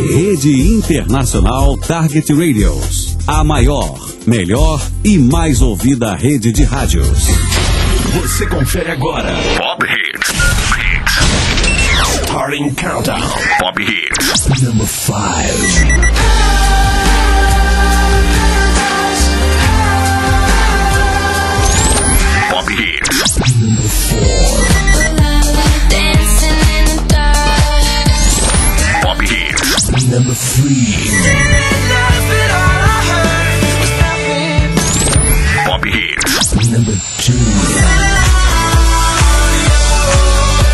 Rede Internacional Target Radios. A maior, melhor e mais ouvida rede de rádios. Você confere agora. Pop Hits. Starting Countdown. Pop Hits. Number 5. Pop Hits. Number 4. Pop Hits. Number 3. Pop Hits. Number 2.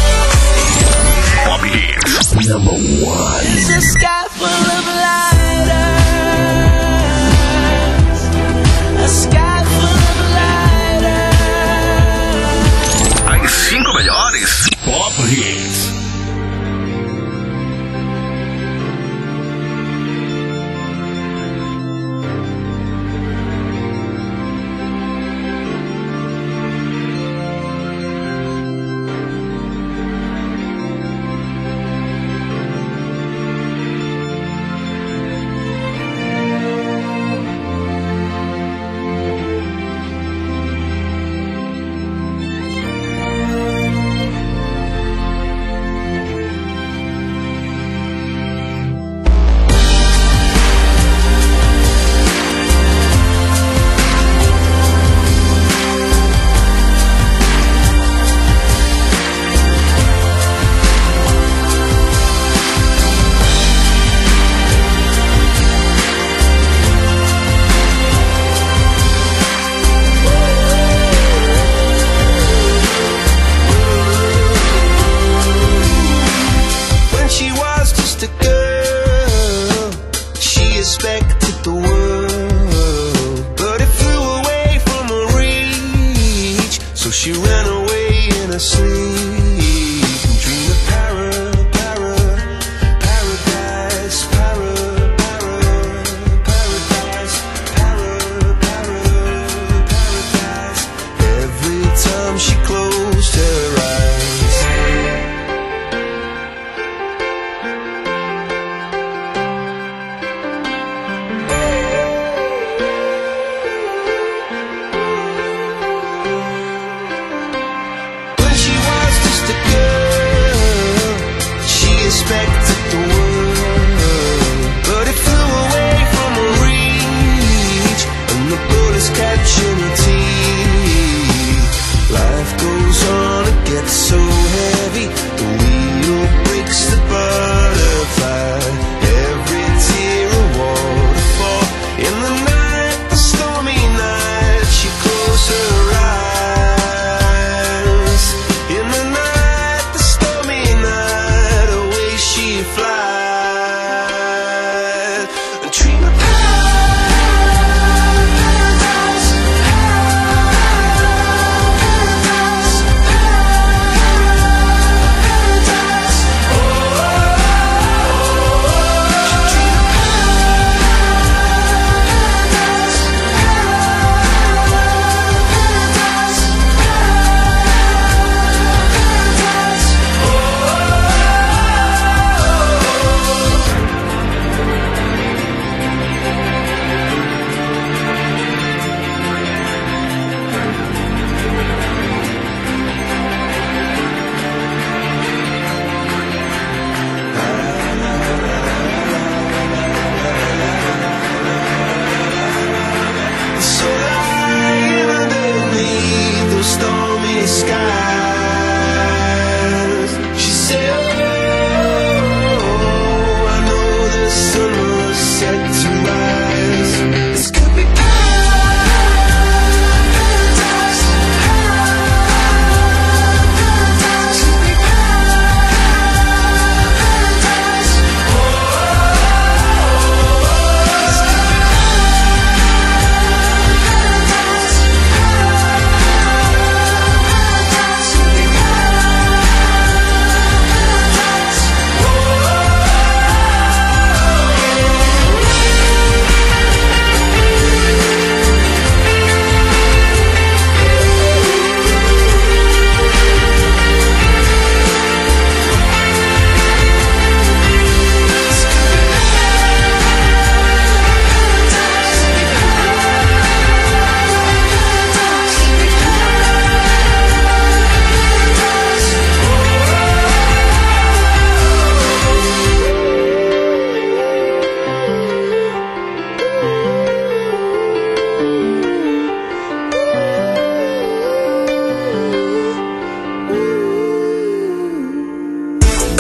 Pop Hits. Number 1.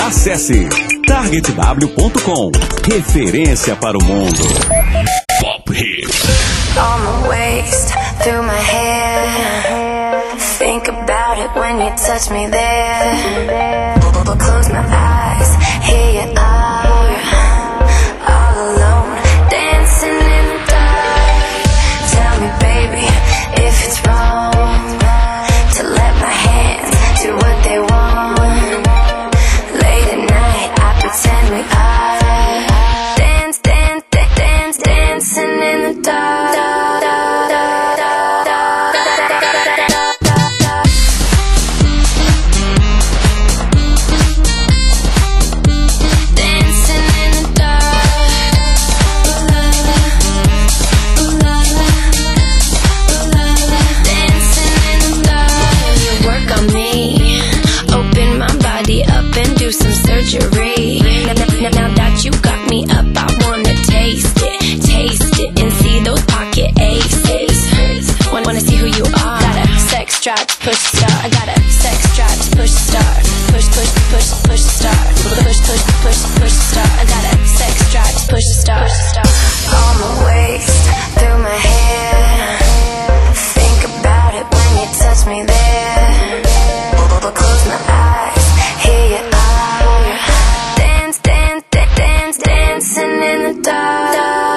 Acesse targetw.com. Referência para o mundo. Pop Hits. On my waist, through my hair. Think about it when you touch me there. Close my eyes, here you are, all alone, dancing in the dark. Tell me, baby, if it's wrong to let my hands do what they want. Late at night, I pretend we are dancing in the dark. Now that you got me up, I wanna taste it, and see those pocket aces. Wanna see who you are. Got a sex drive to push start. I got a sex drive to push start. Push start. Push start. I got a sex drive to push start. On my waist, through my hair. Think about it when you touch me there. Close my eyes, here you are. Dancing in the dark.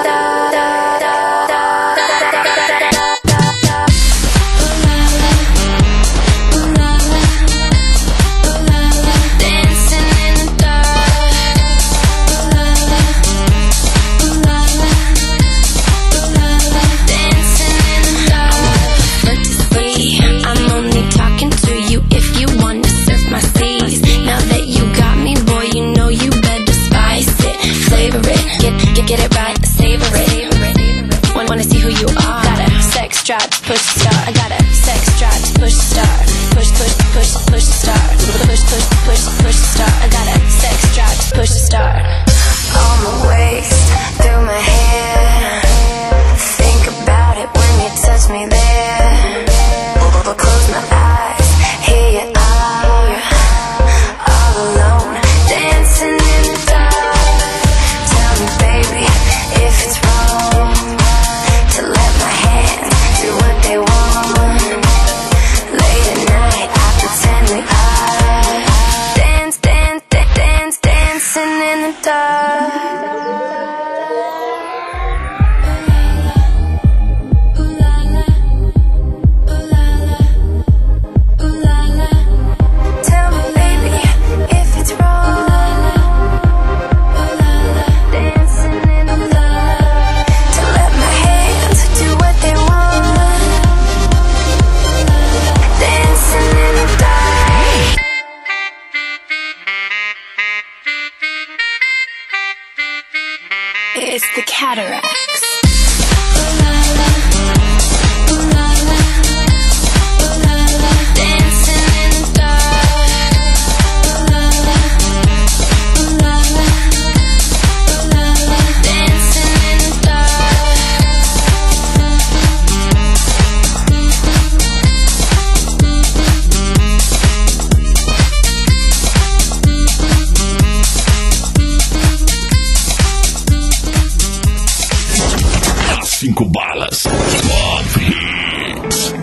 Get it right, savor it. Wanna see who you are. Got a sex drive to push start. I got a sex drive to push start. Push start. Push start. I got a sex drive to push start. On my waist, through my hair. Think about it when you touch me there. Close my eyes, here you are, all alone, dancing in the dark. Tell me, baby, if it's wrong to let my hands do what they want. Late at night, I pretend we are dancing in the dark. It's the Cataracts. Cinco balas. Pop Hits.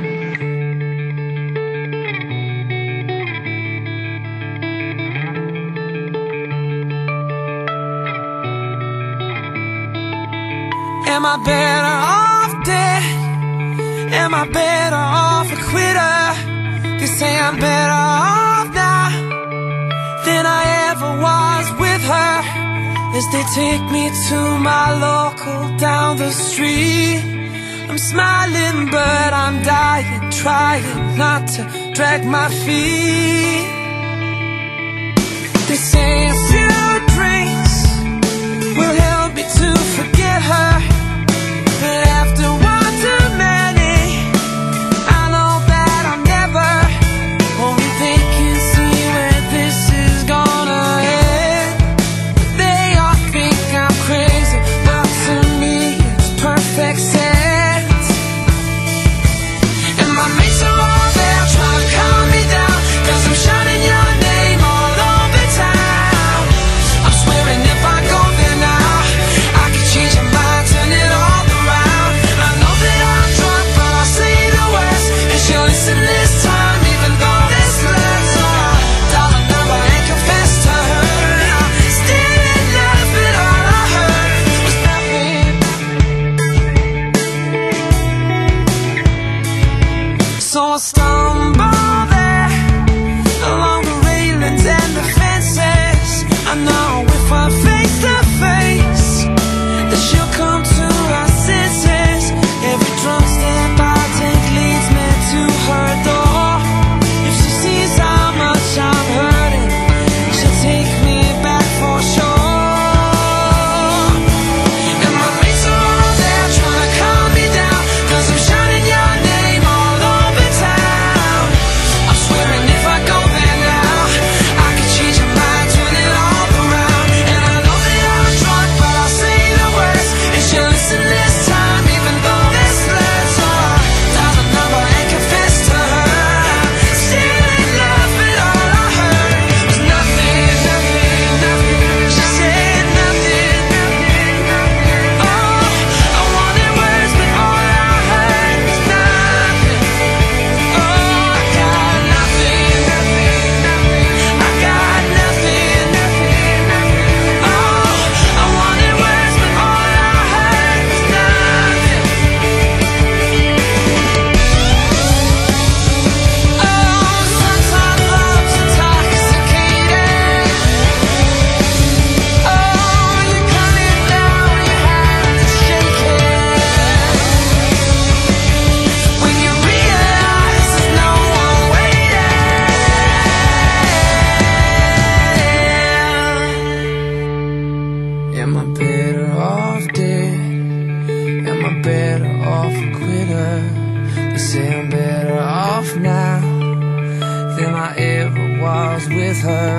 Am I better off dead? Am I better off a quitter? They say I'm better off now than I ever was with her. As they take me to my local down the street, I'm smiling but I'm dying, trying not to drag my feet. They say a few drinks will help me to forget her, but after one too many, I know that I'm never. Only they can see where this is gonna end. They all think I'm crazy, but to me it's perfect sense. And my mates are all there trying to calm me down, 'cause I'm shouting your name all over town. her.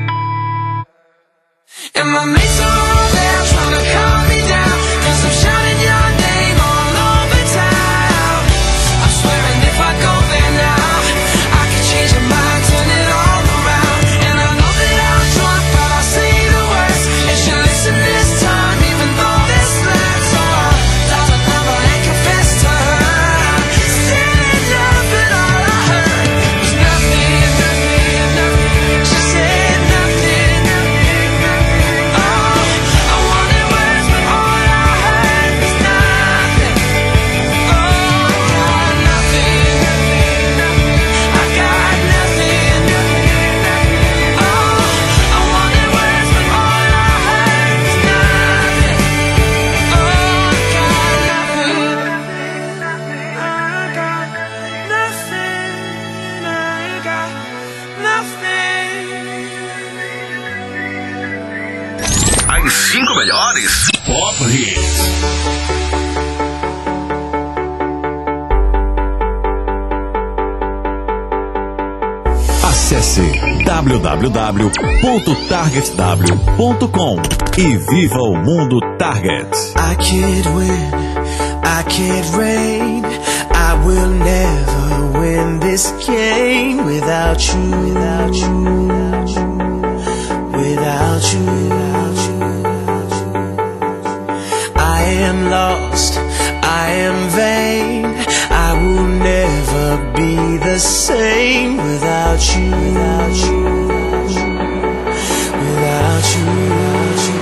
And my mates are all there trying to calm me down, 'cause I'm shouting your name all over town. I'm swearing if I go there now, I can change your mind, turn it all around. And I know that I'm drunk, but I'll say the words, and she'll listen this time, even though this lasts. So I'll dial the number and confess to her. Standing up and all I heard was nothing, nothing, nothing. She said nothing, nothing, nothing. Oh, I wanted words, but all I heard was nothing. Oh, I got nothing, nothing, nothing. I got nothing, nothing, nothing. Oh, I wanted words, but all I heard was nothing. Oh, I got nothing, I got nothing, I got nothing. As 5 melhores Pop Hits. Acesse www.targetw.com e viva o mundo Target. I can't win, I can't reign, I will never win this game without you, without you, without you, without you. I am lost, I am vain, I will never be the same without you, without you, without you, without you.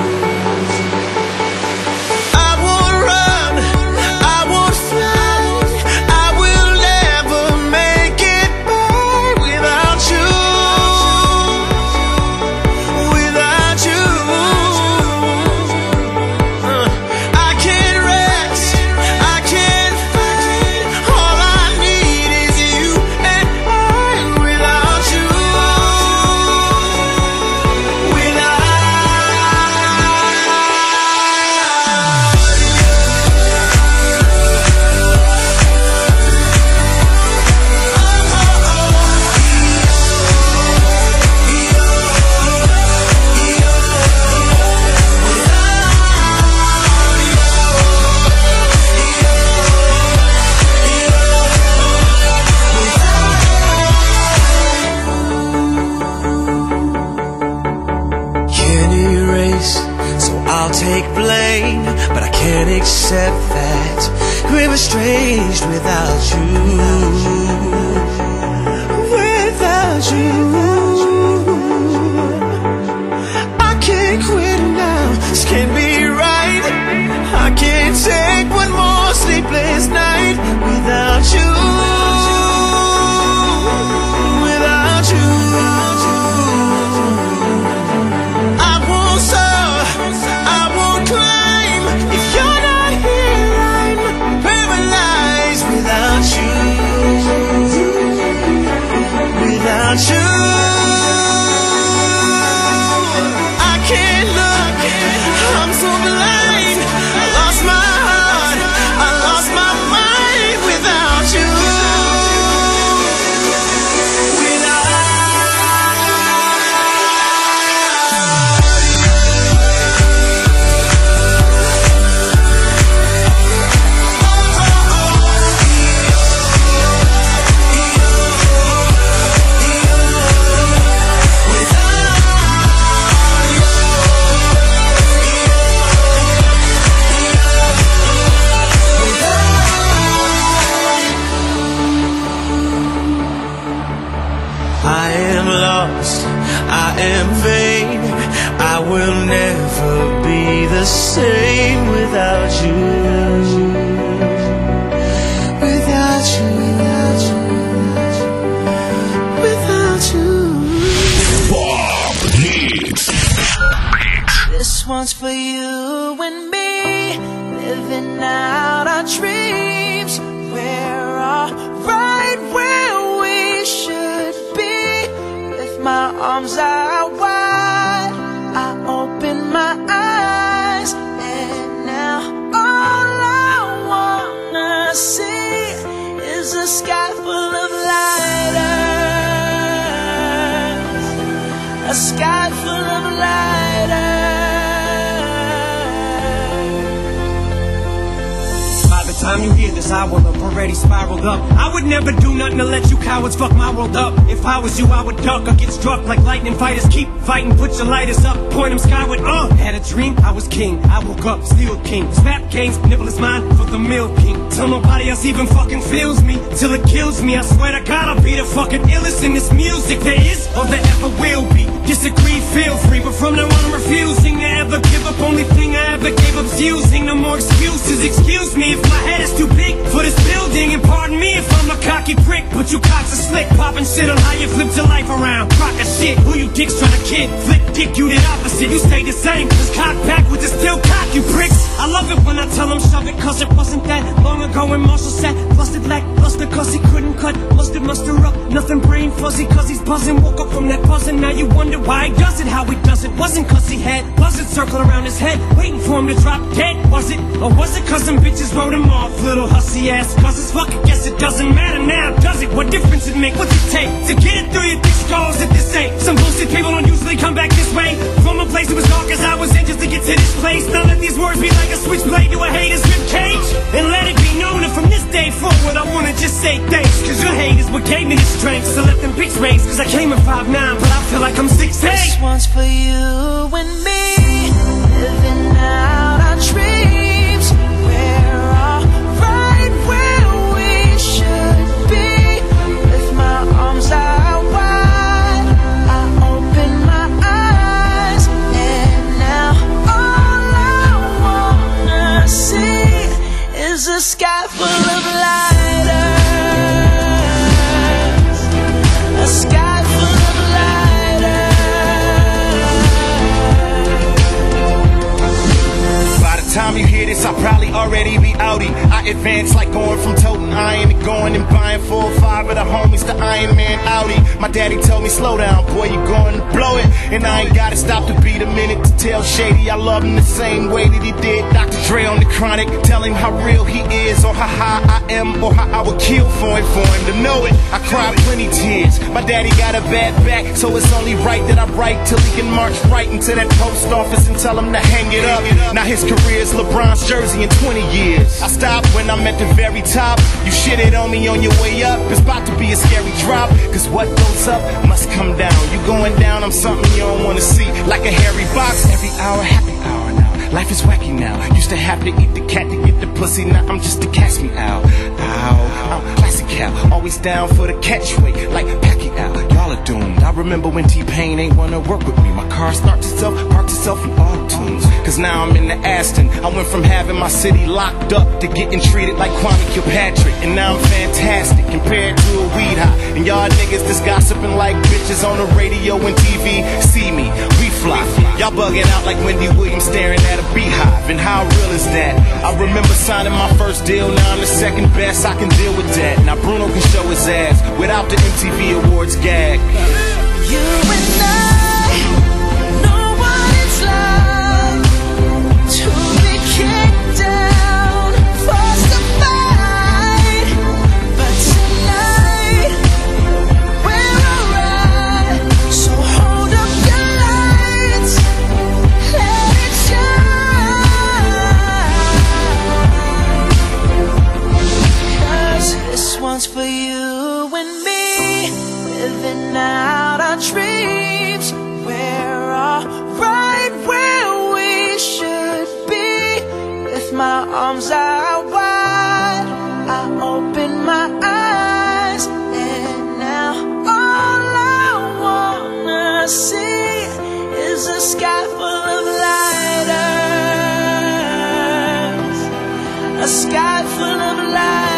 I won't run, I won't fly, I will never make it by without you, without you. I can't rest, I can't fight, all I need is you and I without you, can't erase, so I'll take blame, but I can't accept that we're estranged without you, without you. I can't quit now, this can't be right, I can't take one more sleepless night without you, without you. I won't soar, I won't climb, if you're not here I'm paralyzed without you, without you. I can't look, I'm so blind, I lost my heart, I lost my mind without you, I am lost, I am vain, I will never be the same without you, without you, without you, without you. Pop Hits. This one's for you and me, living out our dreams. We're all right where we should be. With my arms out wide, I open my eyes, and now all I wanna see is a sky full of lighters. a sky full of lighters. By the time you hear this, I will have already spiraled up. I would never do nothing to let you cowards fuck my world up. If I was you, I would duck or get struck like lightning fighters. Keep fighting, put your lighters up, point them skyward. Had a dream, I was king. I woke up, still king. Snap games, nibble is mine for the milk king. Till nobody else even fucking feels me, till it kills me. I swear to God, I'll be the fucking illest in this music there is or there ever will be. Disagree, feel free, but from now on I'm refusing to ever give up. Only thing I ever gave up's using. No more excuses, excuse me if my head is too big for this building. And pardon me if I'm a cocky prick, but you cocks are slick, popping shit on how you flipped your life around. Crock of shit, who you dicks trying to kid? Flip dick, you did opposite, you stay the same. Cause cock backwards is still cock, you pricks. I love it when I tell them shove it, cause it wasn't that long ago when Marshall said busted lackluster cause he couldn't cut mustard muster up. Nothing brain fuzzy cause he's buzzing. Woke up from that buzzing, now you wonder why he does it, how he does it. Wasn't cause he had buzzards circling around his head waiting for him to drop dead, was it? Or was it cause some bitches wrote him off, little hussy ass cousins? Fuck it, guess it doesn't matter now, does it? What difference it make? What's it take to get it through your thick skulls at this ain't? Some bullshit people don't usually come back this way. From a place that was dark as I was in just to get to this place. Now let these words be like a switchblade to a hater's rib cage, and let it be known that from this day forward I wanna just say thanks. Cause your hate is what gave me the strength, so let them pics raise. Cause I came in 5'9", but I feel like I'm 6'8". This one's for you and me, living out our dreams. We're all right where we should be. With my arms out wide, I open my eyes, and now all I wanna see is a sky full of lighters. A sky full of lighters. By the time you hear this, I'll probably already be outie. I advance like going from toting iron to going and buying 4 or 5 of the homies to Iron Man Audi. My daddy told me, slow down, boy, you going to blow it. And I ain't gotta stop to beat a minute to tell Shady I love him the same way that he did Dr. Dre on the Chronic. Tell him how real he is, or how high I am, or how I would kill for him to know it. I cried plenty tears. My daddy got a bad back, so it's only right that I write till he can march right into that post office and tell him to hang it up. Now his career's LeBron's jersey in 20 years. I stopped when I'm at the very top. You shitted on me on your way up, it's about to be a scary drop. Cause what goes up must come down. You going down, I'm something you don't wanna see. Like a hairy box, every hour, happy hour now. Life is wacky now. Used to have to eat the cat to get the pussy, now I'm just a catch me out. Ow, I'm classic Cal, always down for the catchweight, like Pacquiao. Y'all are doomed. I remember when T-Pain ain't wanna work with me. My car starts itself, parks itself in auto tunes. Cause now I'm in the Aston. I went from having my city locked up to getting treated like Kwame Kilpatrick. And now I'm fantastic compared to a weed high. And y'all niggas just gossiping like bitches on the radio and TV. See me, we fly. Y'all bugging out like Wendy Williams staring at a beehive. And how real is that? I remember signing my first deal, now I'm the second best, I can deal with that. Now Bruno can show his ass without the MTV Awards gag. You and I know what it's like to be kicked down, forced to fight. But tonight we're alright. So hold up your lights, let it shine. Cause this one's for you and me, living out our dreams. We're all right where we should be. With my arms out wide, I open my eyes, and now all I wanna see is a sky full of lighters. A sky full of lighters.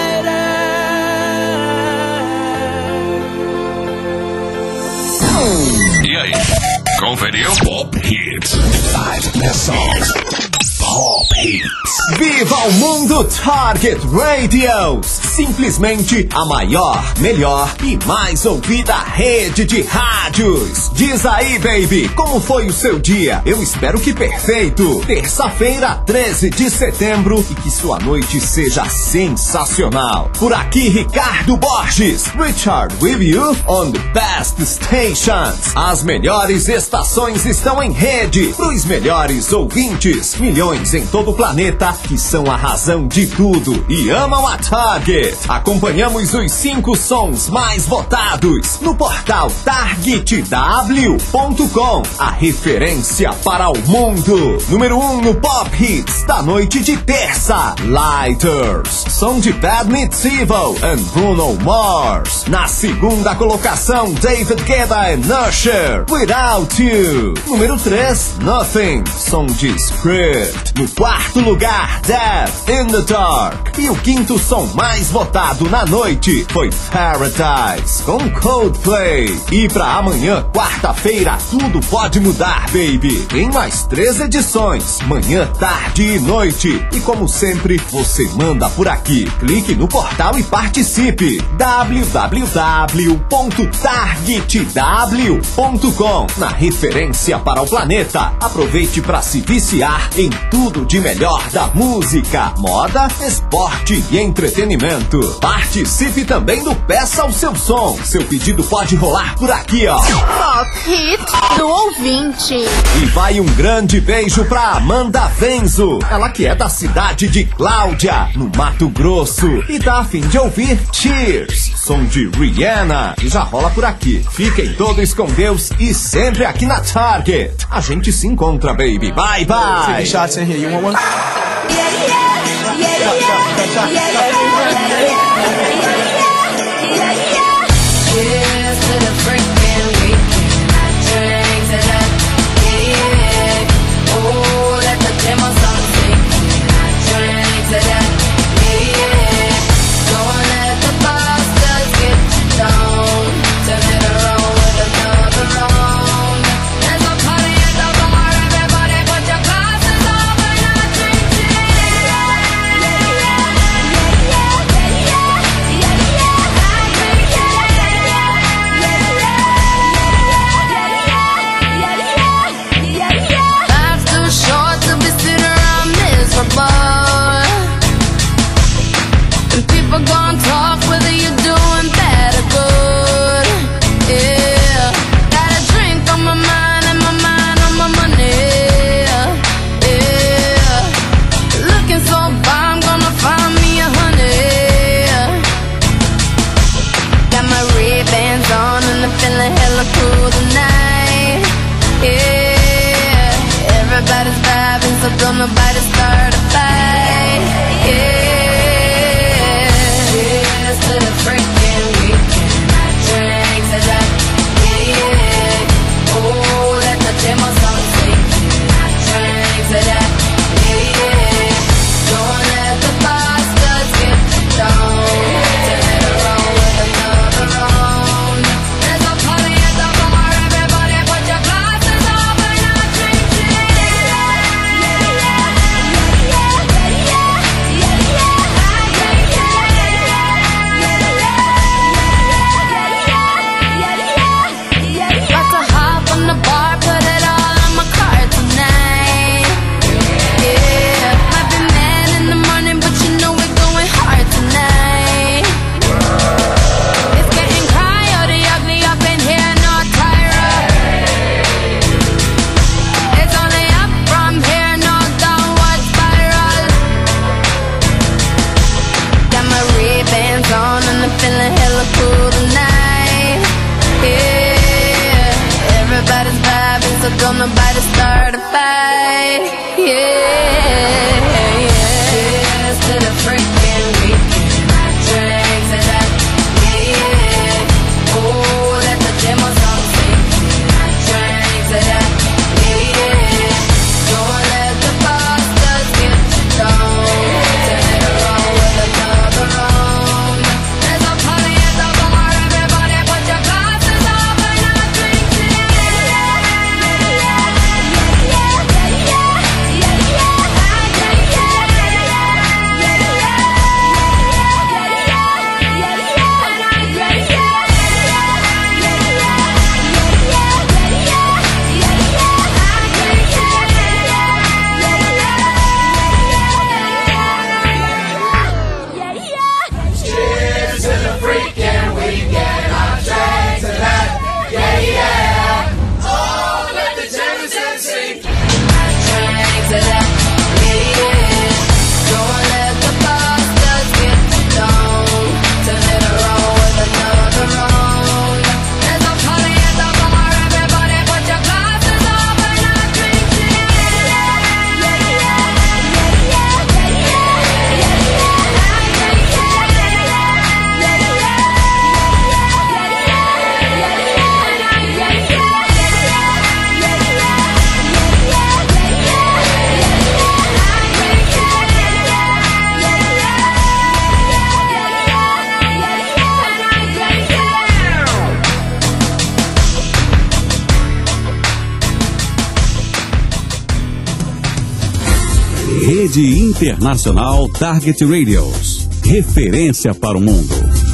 E aí, conferiu? Pop Hits. 5 best songs. Pop Hits. Viva o mundo Target Radios! Simplesmente a maior, melhor e mais ouvida rede de rádios. Diz aí, baby, como foi o seu dia? Eu espero que perfeito. Terça-feira, 13 de setembro, e que sua noite seja sensacional. Por aqui, Ricardo Borges. Richard with you on the best stations. As melhores estações estão em rede pros melhores ouvintes. Milhões em todo o planeta que são a razão de tudo e amam a Target. Acompanhamos os 5 sons mais votados no portal targetw.com, a referência para o mundo. Número 1 no Pop Hits da noite de terça, Lighters, som de Bad Meets Evil and Bruno Mars. Na segunda colocação, David Guetta and Usher, Without You. Número 3, Nothing, som de Script. No quarto lugar, Death in the Dark. E o quinto som mais votado na noite foi Paradise, com Coldplay. E pra amanhã, quarta-feira, tudo pode mudar, baby. Tem mais 3 edições, manhã, tarde e noite. E como sempre, você manda por aqui. Clique no portal e participe. www.targetw.com, na referência para o planeta. Aproveite para se viciar em tudo de melhor da música, moda, esporte e entretenimento. Participe também do Peça o Seu Som. Seu pedido pode rolar por aqui, ó. Pop Hit do ouvinte. E vai um grande beijo pra Amanda Venzo, ela que é da cidade de Cláudia, no Mato Grosso, e tá a fim de ouvir Cheers, som de Rihanna, que já rola por aqui. Fiquem todos com Deus e sempre aqui na Target. A gente se encontra, baby. Bye, bye. Taking shots in here. You want one? Cheers to the freaking weekend. Drinks it up, yeah. Oh, let the demo song sing. Drinks it up, yeah. Don't let the bastards get you down. Turn it around with another round. There's a party at the bar, everybody put your glasses up and not drink it. Life's too short to be sitting around miserable. And people gon' talk whether you're doing bad or good. Yeah, got a drink on my mind and my mind on my money. Yeah, looking so fine, I'm gonna find me a honey. Got my Ray-Bans on and I'm feeling hella cool tonight. Yeah, everybody's vibing, so don't nobody start a fight. Yeah, cheers to the freaking weekend. Drinks it up, yeah. Oh, let the demo song sing. Drinks it up, yeah. Don't let the bastards get you down. Turn it around with another round. There's a party at the bar, everybody put your glasses up and not drink it. About to hop on the bar, put it all on my card tonight. Yeah, might be mad in the morning, but you know we're going hard tonight. It's getting coyote ugly up in here, no Tyra. It's only up from here, no downward spiral. Got my Ray-Bans on and I'm feeling hella cool tonight. Yeah, everybody's vibing, so don't nobody start a fight. Yeah, cheers to the freaking weekend. Drinks it up, yeah. Oh, let the demo song sing. Drinks it up, yeah. Don't let the bastards get you down. Turn it around with another round. There's a party at the bar, everybody put your glasses up and not drink it. Rede Internacional Target Radios. Referência para o mundo.